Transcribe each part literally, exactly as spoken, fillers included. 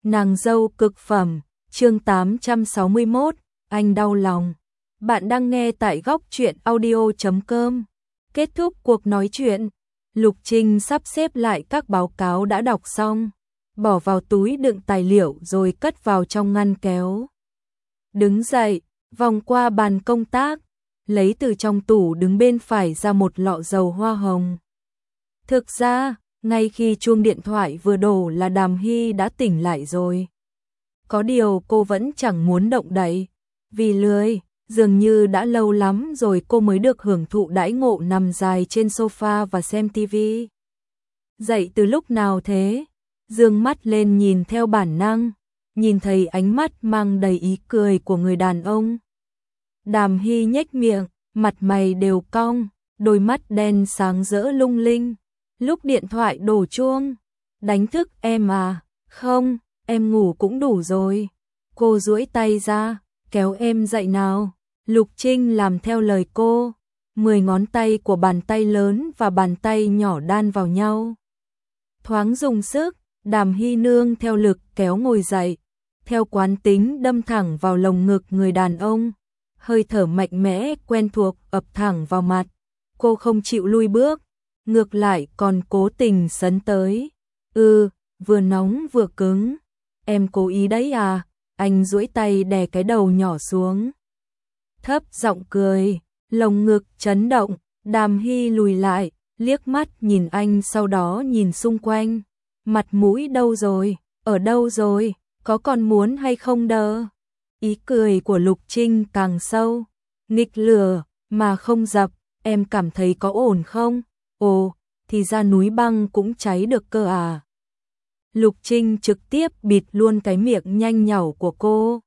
Nàng dâu cực phẩm, chương tám trăm sáu mươi mốt, anh đau lòng. Bạn đang nghe tại góc truyện audio chấm com. Kết thúc cuộc nói chuyện, Lục Trinh sắp xếp lại các báo cáo đã đọc xong, bỏ vào túi đựng tài liệu rồi cất vào trong ngăn kéo. Đứng dậy, vòng qua bàn công tác, lấy từ trong tủ đứng bên phải ra một lọ dầu hoa hồng. Thực ra, ngay khi chuông điện thoại vừa đổ là Đàm Hy đã tỉnh lại rồi. Có điều cô vẫn chẳng muốn động đậy, vì lười, dường như đã lâu lắm rồi cô mới được hưởng thụ đãi ngộ nằm dài trên sofa và xem tivi. Dậy từ lúc nào thế? Dương mắt lên nhìn theo bản năng, nhìn thấy ánh mắt mang đầy ý cười của người đàn ông. Đàm Hy nhếch miệng, mặt mày đều cong, đôi mắt đen sáng rỡ lung linh. Lúc điện thoại đổ chuông, đánh thức em à? Không, em ngủ cũng đủ rồi. Cô duỗi tay ra, kéo em dậy nào. Lục Trinh làm theo lời cô, mười ngón tay của bàn tay lớn và bàn tay nhỏ đan vào nhau. Thoáng dùng sức, Đàm Hy nương theo lực kéo ngồi dậy, theo quán tính đâm thẳng vào lồng ngực người đàn ông. Hơi thở mạnh mẽ quen thuộc ập thẳng vào mặt, cô không chịu lui bước, ngược lại còn cố tình sấn tới. Ừ, vừa nóng vừa cứng. Em cố ý đấy à? Anh duỗi tay đè cái đầu nhỏ xuống. Thấp giọng cười, lồng ngực chấn động, Đàm Hy lùi lại, liếc mắt nhìn anh sau đó nhìn xung quanh. Mặt mũi đâu rồi? Ở đâu rồi? Có còn muốn hay không đơ? Ý cười của Lục Trinh càng sâu. Nghịch lửa mà không dập, em cảm thấy có ổn không? Ồ, thì ra núi băng cũng cháy được cơ à. Lục Trinh trực tiếp bịt luôn cái miệng nhanh nhảu của cô.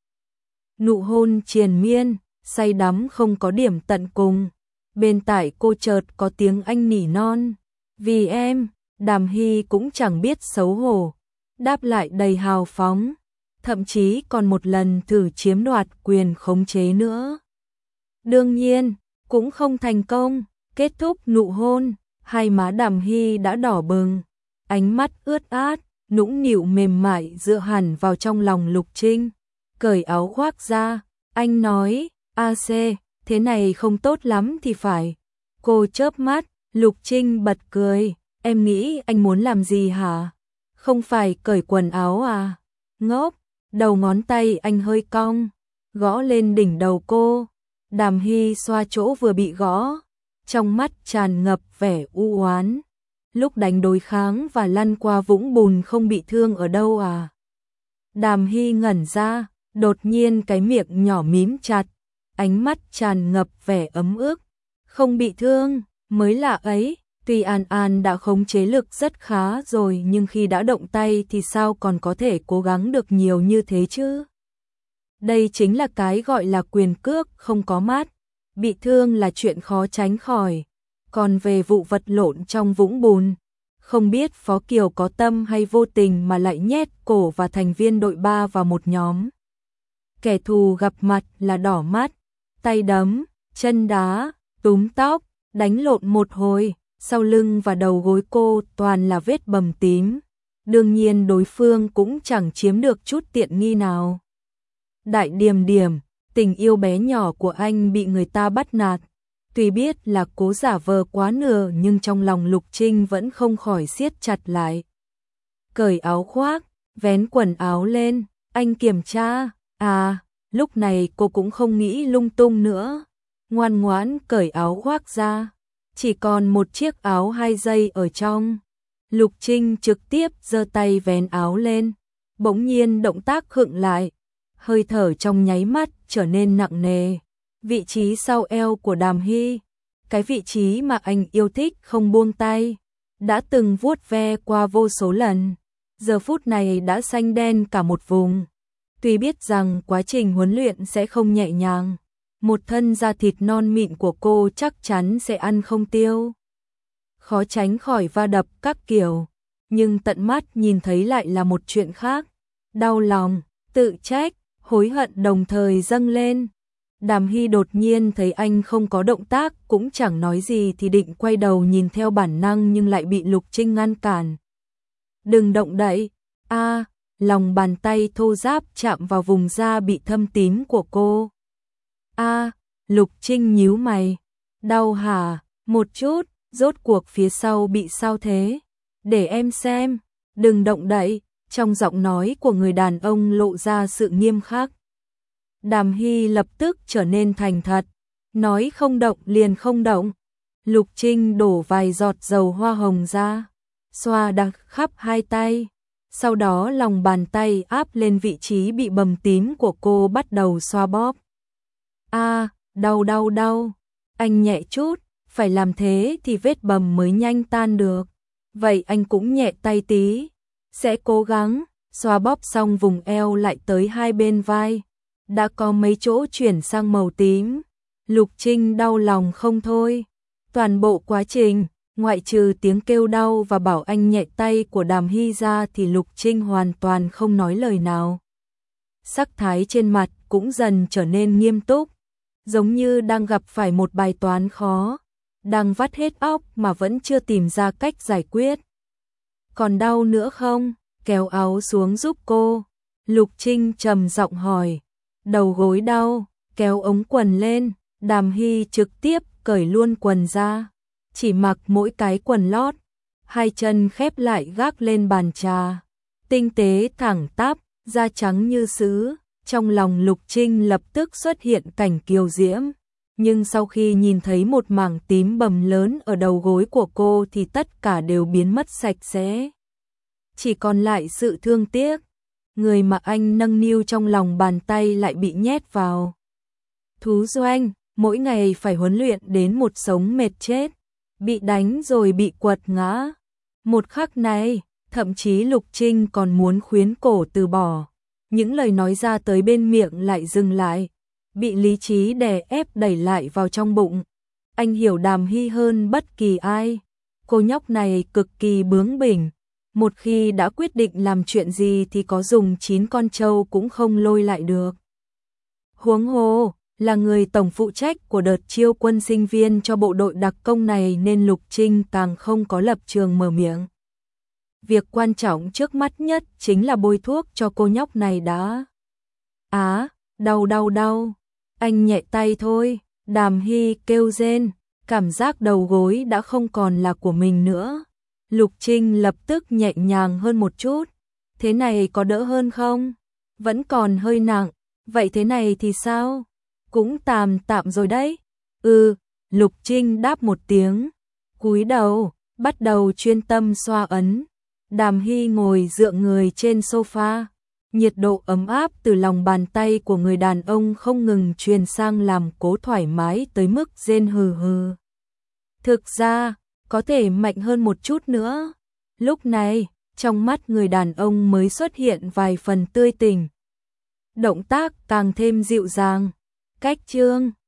Nụ hôn triền miên, say đắm không có điểm tận cùng. Bên tai cô chợt có tiếng anh nỉ non. Vì em, Đàm Hy cũng chẳng biết xấu hổ, đáp lại đầy hào phóng, thậm chí còn một lần thử chiếm đoạt quyền khống chế nữa. Đương nhiên, cũng không thành công, kết thúc nụ hôn, hai má Đàm Hy đã đỏ bừng, ánh mắt ướt át, nũng nịu mềm mại dựa hẳn vào trong lòng Lục Trinh. Cởi áo khoác ra, anh nói, a xê, thế này không tốt lắm thì phải. Cô chớp mắt, Lục Trinh bật cười, em nghĩ anh muốn làm gì hả? Không phải cởi quần áo à? Ngốc, đầu ngón tay anh hơi cong, gõ lên đỉnh đầu cô. Đàm Hy xoa chỗ vừa bị gõ, trong mắt tràn ngập vẻ u oán. Lúc đánh đối kháng và lăn qua vũng bùn không bị thương ở đâu à? Đàm Hy ngẩn ra, đột nhiên cái miệng nhỏ mím chặt, ánh mắt tràn ngập vẻ ấm ức. Không bị thương, mới lạ ấy, tuy An An đã khống chế lực rất khá rồi nhưng khi đã động tay thì sao còn có thể cố gắng được nhiều như thế chứ? Đây chính là cái gọi là quyền cước không có mắt, bị thương là chuyện khó tránh khỏi. Còn về vụ vật lộn trong vũng bùn, không biết Phó Kiều có tâm hay vô tình mà lại nhét cổ và thành viên đội ba vào một nhóm. Kẻ thù gặp mặt là đỏ mắt, tay đấm, chân đá, túm tóc, đánh lộn một hồi, sau lưng và đầu gối cô toàn là vết bầm tím. Đương nhiên đối phương cũng chẳng chiếm được chút tiện nghi nào. Đại Điềm Điềm, tình yêu bé nhỏ của anh bị người ta bắt nạt. Tuy biết là cố giả vờ quá nửa nhưng trong lòng Lục Trinh vẫn không khỏi siết chặt lại. Cởi áo khoác, vén quần áo lên, anh kiểm tra. À, lúc này cô cũng không nghĩ lung tung nữa. Ngoan ngoãn cởi áo khoác ra, chỉ còn một chiếc áo hai dây ở trong. Lục Trinh trực tiếp giơ tay vén áo lên, bỗng nhiên động tác khựng lại, hơi thở trong nháy mắt trở nên nặng nề. Vị trí sau eo của Đàm Hy, cái vị trí mà anh yêu thích không buông tay, đã từng vuốt ve qua vô số lần, giờ phút này đã xanh đen cả một vùng. Tuy biết rằng quá trình huấn luyện sẽ không nhẹ nhàng, một thân da thịt non mịn của cô chắc chắn sẽ ăn không tiêu, khó tránh khỏi va đập các kiểu, nhưng tận mắt nhìn thấy lại là một chuyện khác. Đau lòng, tự trách, hối hận đồng thời dâng lên. Đàm Hy đột nhiên thấy anh không có động tác, cũng chẳng nói gì thì định quay đầu nhìn theo bản năng nhưng lại bị Lục Trinh ngăn cản. Đừng động đậy. A, lòng bàn tay thô ráp chạm vào vùng da bị thâm tím của cô. A, Lục Trinh nhíu mày. Đau hả? Một chút, rốt cuộc phía sau bị sao thế? Để em xem, đừng động đậy, trong giọng nói của người đàn ông lộ ra sự nghiêm khắc. Đàm Hy lập tức trở nên thành thật, nói không động liền không động. Lục Trinh đổ vài giọt dầu hoa hồng ra, xoa đặc khắp hai tay. Sau đó lòng bàn tay áp lên vị trí bị bầm tím của cô bắt đầu xoa bóp. A, đau đau đau. Anh nhẹ chút, phải làm thế thì vết bầm mới nhanh tan được. Vậy anh cũng nhẹ tay tí. Sẽ cố gắng. Xoa bóp xong vùng eo lại tới hai bên vai. Đã có mấy chỗ chuyển sang màu tím. Lục Trinh đau lòng không thôi. Toàn bộ quá trình, ngoại trừ tiếng kêu đau và bảo anh nhẹ tay của Đàm Hy ra thì Lục Trinh hoàn toàn không nói lời nào. Sắc thái trên mặt cũng dần trở nên nghiêm túc, giống như đang gặp phải một bài toán khó, đang vắt hết óc mà vẫn chưa tìm ra cách giải quyết. Còn đau nữa không? Kéo áo xuống giúp cô. Lục Trinh trầm giọng hỏi. Đầu gối đau, kéo ống quần lên. Đàm Hy trực tiếp cởi luôn quần ra, chỉ mặc mỗi cái quần lót, hai chân khép lại gác lên bàn trà, tinh tế thẳng tắp, da trắng như sứ. Trong lòng Lục Trinh lập tức xuất hiện cảnh kiều diễm, nhưng sau khi nhìn thấy một mảng tím bầm lớn ở đầu gối của cô thì tất cả đều biến mất sạch sẽ. Chỉ còn lại sự thương tiếc, người mà anh nâng niu trong lòng bàn tay lại bị nhét vào thú doanh. Mỗi ngày phải huấn luyện đến một sống mệt chết, bị đánh rồi bị quật ngã. Một khắc này, thậm chí Lục Trinh còn muốn khuyến cổ từ bỏ. Những lời nói ra tới bên miệng lại dừng lại, bị lý trí đè ép đẩy lại vào trong bụng. Anh hiểu Đàm Hy hơn bất kỳ ai. Cô nhóc này cực kỳ bướng bỉnh. Một khi đã quyết định làm chuyện gì thì có dùng chín con trâu cũng không lôi lại được. Huống hồ là người tổng phụ trách của đợt chiêu quân sinh viên cho bộ đội đặc công này nên Lục Trinh càng không có lập trường mở miệng. Việc quan trọng trước mắt nhất chính là bôi thuốc cho cô nhóc này đã. Á, đau đau đau. Anh nhẹ tay thôi. Đàm Hy kêu rên, cảm giác đầu gối đã không còn là của mình nữa. Lục Trinh lập tức nhẹ nhàng hơn một chút. Thế này có đỡ hơn không? Vẫn còn hơi nặng. Vậy thế này thì sao? Cũng tạm tạm rồi đấy. Ừ, Lục Trinh đáp một tiếng, cúi đầu, bắt đầu chuyên tâm xoa ấn. Đàm Hy ngồi dựa người trên sofa, nhiệt độ ấm áp từ lòng bàn tay của người đàn ông không ngừng truyền sang làm cố thoải mái tới mức rên hừ hừ. Thực ra, có thể mạnh hơn một chút nữa. Lúc này, trong mắt người đàn ông mới xuất hiện vài phần tươi tỉnh. Động tác càng thêm dịu dàng. Cách chương